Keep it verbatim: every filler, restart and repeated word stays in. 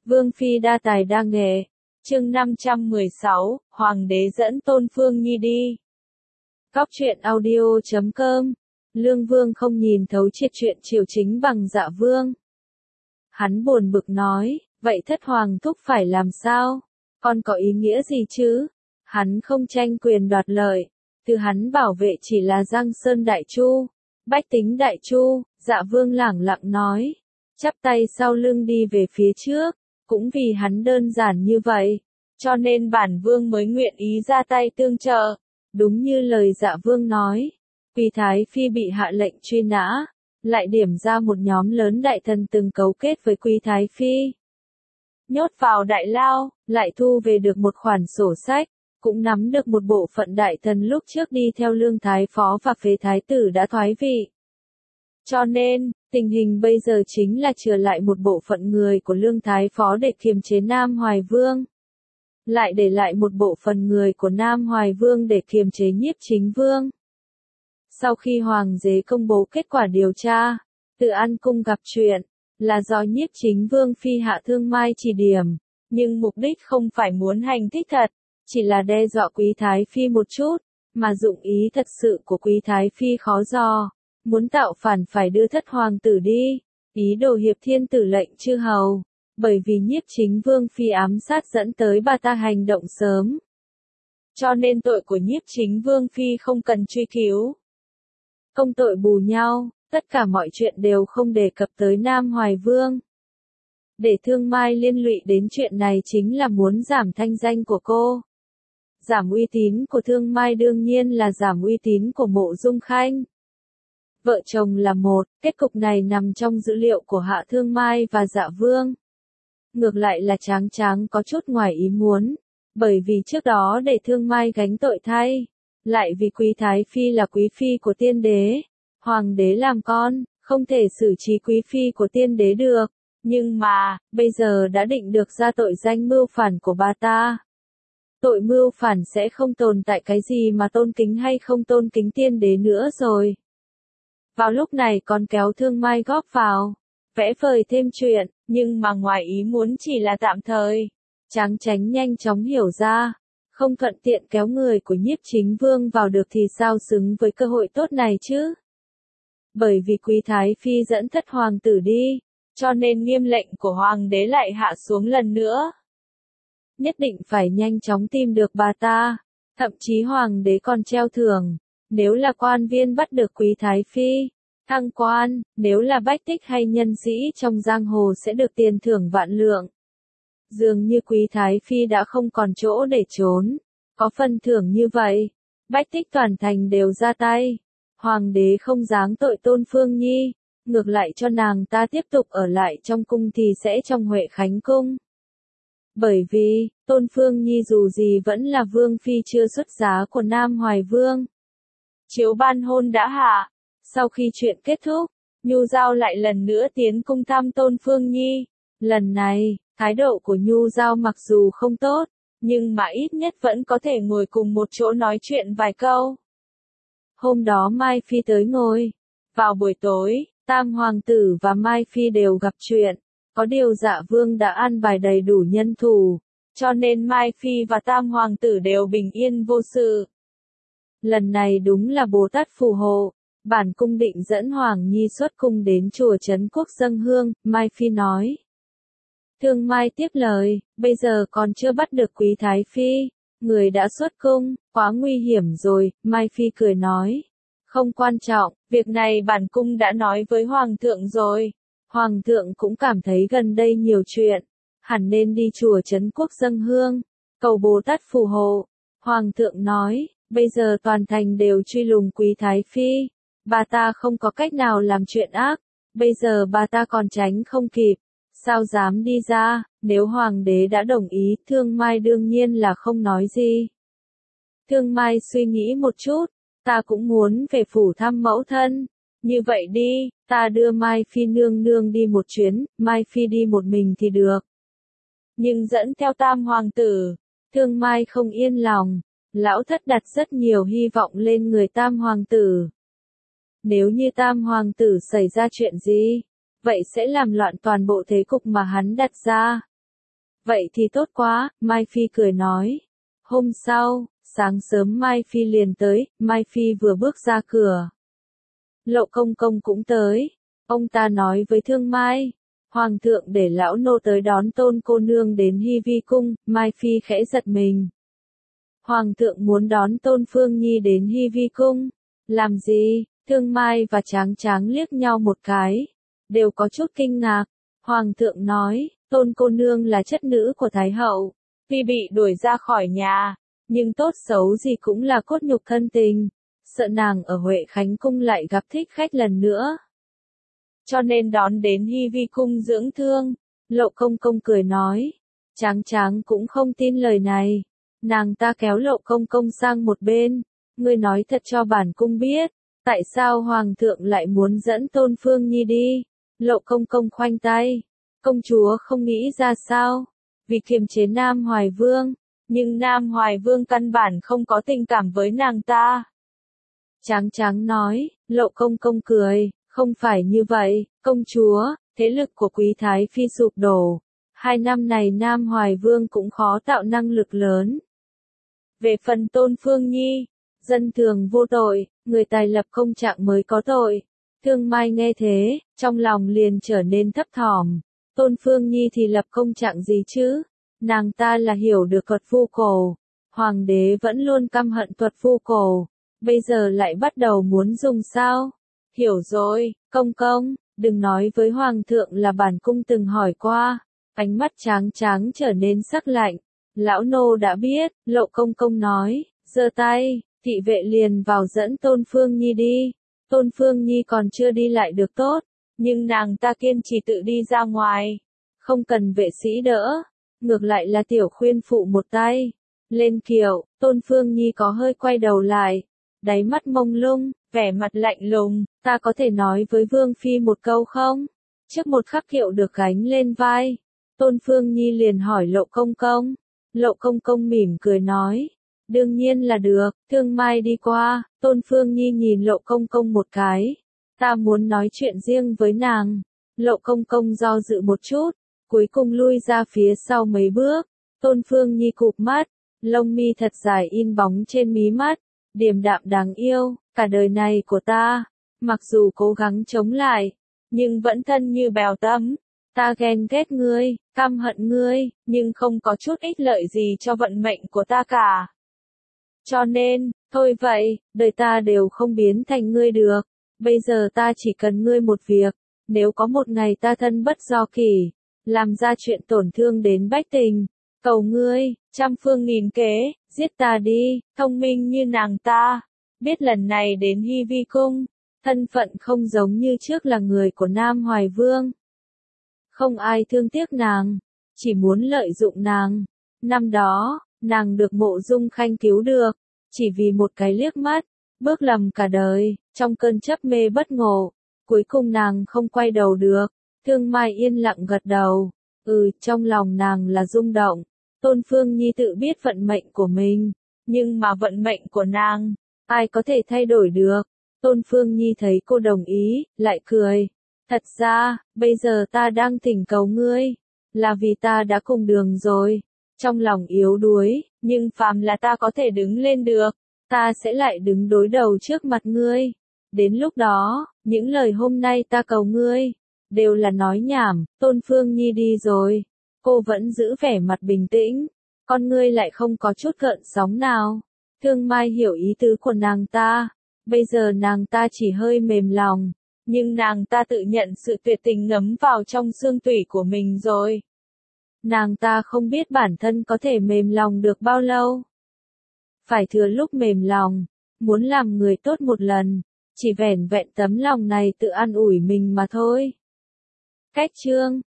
Vương phi đa tài đa nghệ. Chương năm trăm mười sáu, Hoàng đế dẫn Tôn Phương Nhi đi. Cóc truyện audio chấm com. Lương Vương không nhìn thấu triệt chuyện triều chính bằng Dạ Vương. Hắn buồn bực nói, vậy thất hoàng thúc phải làm sao? Con có ý nghĩa gì chứ? Hắn không tranh quyền đoạt lợi, từ hắn bảo vệ chỉ là Giang Sơn Đại Chu, bách tính Đại Chu. Dạ Vương lẳng lặng nói, chắp tay sau lưng đi về phía trước, cũng vì hắn đơn giản như vậy, cho nên bản vương mới nguyện ý ra tay tương trợ. Đúng như lời Dạ Vương nói, Quý Thái Phi bị hạ lệnh truy nã, lại điểm ra một nhóm lớn đại thần từng cấu kết với Quý Thái Phi. Nhốt vào đại lao, lại thu về được một khoản sổ sách, cũng nắm được một bộ phận đại thần lúc trước đi theo Lương Thái Phó và Phế Thái Tử đã thoái vị. Cho nên, tình hình bây giờ chính là chừa lại một bộ phận người của Lương Thái Phó để kiềm chế Nam Hoài Vương. Lại để lại một bộ phận người của Nam Hoài Vương để kiềm chế Nhiếp Chính Vương. Sau khi Hoàng đế công bố kết quả điều tra, Từ An Cung gặp chuyện, là do Nhiếp Chính Vương phi hạ Thương Mai chỉ điểm, nhưng mục đích không phải muốn hành thích thật, chỉ là đe dọa Quý Thái Phi một chút, mà dụng ý thật sự của Quý Thái Phi khó dò, muốn tạo phản phải đưa thất hoàng tử đi, ý đồ hiệp thiên tử lệnh chư hầu, bởi vì Nhiếp Chính Vương phi ám sát dẫn tới bà ta hành động sớm. Cho nên tội của Nhiếp Chính Vương phi không cần truy cứu. Công tội bù nhau, tất cả mọi chuyện đều không đề cập tới Nam Hoài Vương. Để Thương Mai liên lụy đến chuyện này chính là muốn giảm thanh danh của cô. Giảm uy tín của Thương Mai đương nhiên là giảm uy tín của Mộ Dung Khanh. Vợ chồng là một, kết cục này nằm trong dữ liệu của Hạ Thương Mai và Dạ Vương. Ngược lại là Tráng Tráng có chút ngoài ý muốn, bởi vì trước đó để Thương Mai gánh tội thay, lại vì Quý Thái Phi là quý phi của tiên đế, hoàng đế làm con, không thể xử trí quý phi của tiên đế được, nhưng mà, bây giờ đã định được ra tội danh mưu phản của bà ta. Tội mưu phản sẽ không tồn tại cái gì mà tôn kính hay không tôn kính tiên đế nữa rồi. Vào lúc này còn kéo Thương Mai góp vào, vẽ vời thêm chuyện, nhưng mà ngoài ý muốn chỉ là tạm thời. Tráng Tránh nhanh chóng hiểu ra, không thuận tiện kéo người của Nhiếp Chính Vương vào được thì sao xứng với cơ hội tốt này chứ? Bởi vì Quý Thái Phi dẫn thất hoàng tử đi, cho nên nghiêm lệnh của hoàng đế lại hạ xuống lần nữa. Nhất định phải nhanh chóng tìm được bà ta, thậm chí hoàng đế còn treo thưởng, nếu là quan viên bắt được Quý Thái Phi, thăng quan, nếu là bách tích hay nhân sĩ trong giang hồ sẽ được tiền thưởng vạn lượng. Dường như Quý Thái Phi đã không còn chỗ để trốn, có phần thưởng như vậy, bách tích toàn thành đều ra tay. Hoàng đế không giáng tội Tôn Phương Nhi, ngược lại cho nàng ta tiếp tục ở lại trong cung thì sẽ trong Huệ Khánh Cung. Bởi vì, Tôn Phương Nhi dù gì vẫn là vương phi chưa xuất giá của Nam Hoài Vương. Chiếu ban hôn đã hạ, sau khi chuyện kết thúc, Nhu Giao lại lần nữa tiến cung thăm Tôn Phương Nhi. Lần này, thái độ của Nhu Giao mặc dù không tốt, nhưng mà ít nhất vẫn có thể ngồi cùng một chỗ nói chuyện vài câu. Hôm đó Mai Phi tới ngồi. Vào buổi tối, Tam Hoàng tử và Mai Phi đều gặp chuyện. Có điều Dạ Vương đã an bài đầy đủ nhân thủ, cho nên Mai Phi và Tam Hoàng tử đều bình yên vô sự. Lần này đúng là Bồ Tát phù hộ. Bản cung định dẫn Hoàng Nhi xuất cung đến chùa Trấn Quốc dâng hương, Mai Phi nói. Thương Mai tiếp lời, bây giờ còn chưa bắt được Quý Thái Phi, người đã xuất cung, quá nguy hiểm rồi, Mai Phi cười nói. Không quan trọng, việc này bản cung đã nói với Hoàng thượng rồi. Hoàng thượng cũng cảm thấy gần đây nhiều chuyện, hẳn nên đi chùa Trấn Quốc dâng hương, cầu Bồ Tát phù hộ. Hoàng thượng nói, bây giờ toàn thành đều truy lùng Quý Thái Phi, bà ta không có cách nào làm chuyện ác, bây giờ bà ta còn tránh không kịp, sao dám đi ra, nếu Hoàng đế đã đồng ý, Thương Mai đương nhiên là không nói gì. Thương Mai suy nghĩ một chút, ta cũng muốn về phủ thăm mẫu thân, như vậy đi, ta đưa Mai Phi nương nương đi một chuyến, Mai Phi đi một mình thì được. Nhưng dẫn theo Tam Hoàng tử, Thương Mai không yên lòng, lão thất đặt rất nhiều hy vọng lên người Tam Hoàng tử. Nếu như Tam Hoàng tử xảy ra chuyện gì, vậy sẽ làm loạn toàn bộ thế cục mà hắn đặt ra. Vậy thì tốt quá, Mai Phi cười nói. Hôm sau, sáng sớm Mai Phi liền tới, Mai Phi vừa bước ra cửa. Lộ Công Công cũng tới. Ông ta nói với Thương Mai, Hoàng thượng để lão nô tới đón Tôn cô nương đến Hy Vi cung. Mai Phi khẽ giật mình. Hoàng thượng muốn đón Tôn Phương Nhi đến Hy Vi cung. Làm gì? Thương Mai và Tráng Tráng liếc nhau một cái, đều có chút kinh ngạc. Hoàng thượng nói, Tôn cô nương là chất nữ của Thái hậu, tuy bị đuổi ra khỏi nhà, nhưng tốt xấu gì cũng là cốt nhục thân tình, sợ nàng ở Huệ Khánh cung lại gặp thích khách lần nữa, cho nên đón đến Hy Vi cung dưỡng thương. Lộ Công Công cười nói. Tráng Tráng cũng không tin lời này. Nàng ta kéo Lộ Công Công sang một bên. Ngươi nói thật cho bản cung biết, tại sao Hoàng thượng lại muốn dẫn Tôn Phương Nhi đi? Lộ Công Công khoanh tay. Công chúa không nghĩ ra sao? Vì kiềm chế Nam Hoài Vương. Nhưng Nam Hoài Vương căn bản không có tình cảm với nàng ta. Tráng Tráng nói. Lộ Công Công cười. Không phải như vậy, công chúa, thế lực của Quý Thái Phi sụp đổ. Hai năm này Nam Hoài Vương cũng khó tạo năng lực lớn. Về phần Tôn Phương Nhi, dân thường vô tội, người tài lập công trạng mới có tội. Thương Mai nghe thế, trong lòng liền trở nên thấp thỏm. Tôn Phương Nhi thì lập công trạng gì chứ? Nàng ta là hiểu được thuật vu cổ. Hoàng đế vẫn luôn căm hận thuật vu cổ. Bây giờ lại bắt đầu muốn dùng sao? Hiểu rồi, công công, đừng nói với Hoàng thượng là bản cung từng hỏi qua. Ánh mắt Tráng Tráng trở nên sắc lạnh. Lão nô đã biết, Lộ Công Công nói, giơ tay, thị vệ liền vào dẫn Tôn Phương Nhi đi. Tôn Phương Nhi còn chưa đi lại được tốt, nhưng nàng ta kiên trì tự đi ra ngoài. Không cần vệ sĩ đỡ, ngược lại là tiểu khuyên phụ một tay. Lên kiệu, Tôn Phương Nhi có hơi quay đầu lại, đáy mắt mông lung, vẻ mặt lạnh lùng. Ta có thể nói với Vương Phi một câu không? Trước một khắc kiệu được gánh lên vai, Tôn Phương Nhi liền hỏi Lộ Công Công. Lộ Công Công mỉm cười nói, đương nhiên là được. Thương Mai đi qua, Tôn Phương Nhi nhìn Lộ Công Công một cái. Ta muốn nói chuyện riêng với nàng. Lộ Công Công do dự một chút, cuối cùng lui ra phía sau mấy bước. Tôn Phương Nhi cụp mắt, lông mi thật dài in bóng trên mí mắt, điềm đạm đáng yêu. Cả đời này của ta, mặc dù cố gắng chống lại, nhưng vẫn thân như bèo tấm. Ta ghen ghét ngươi, căm hận ngươi, nhưng không có chút ích lợi gì cho vận mệnh của ta cả. Cho nên, thôi vậy, đời ta đều không biến thành ngươi được. Bây giờ ta chỉ cần ngươi một việc, nếu có một ngày ta thân bất do kỷ, làm ra chuyện tổn thương đến bách tình, cầu ngươi, trăm phương nghìn kế, giết ta đi. Thông minh như nàng ta, biết lần này đến Hy Vi cung, thân phận không giống như trước là người của Nam Hoài Vương. Không ai thương tiếc nàng, chỉ muốn lợi dụng nàng. Năm đó, nàng được Mộ Dung Khanh cứu được, chỉ vì một cái liếc mắt, bước lầm cả đời, trong cơn chấp mê bất ngộ, cuối cùng nàng không quay đầu được. Thương Mai yên lặng gật đầu, ừ, trong lòng nàng là rung động. Tôn Phương Nhi tự biết vận mệnh của mình, nhưng mà vận mệnh của nàng, ai có thể thay đổi được. Tôn Phương Nhi thấy cô đồng ý, lại cười. Thật ra, bây giờ ta đang thỉnh cầu ngươi, là vì ta đã cùng đường rồi. Trong lòng yếu đuối, nhưng phàm là ta có thể đứng lên được, ta sẽ lại đứng đối đầu trước mặt ngươi. Đến lúc đó, những lời hôm nay ta cầu ngươi, đều là nói nhảm. Tôn Phương Nhi đi rồi, cô vẫn giữ vẻ mặt bình tĩnh, con ngươi lại không có chút gợn sóng nào. Thương Mai hiểu ý tứ của nàng ta, bây giờ nàng ta chỉ hơi mềm lòng, nhưng nàng ta tự nhận sự tuyệt tình ngấm vào trong xương tủy của mình rồi. Nàng ta không biết bản thân có thể mềm lòng được bao lâu. Phải thừa lúc mềm lòng, muốn làm người tốt một lần, chỉ vẻn vẹn tấm lòng này tự an ủi mình mà thôi. Cách chương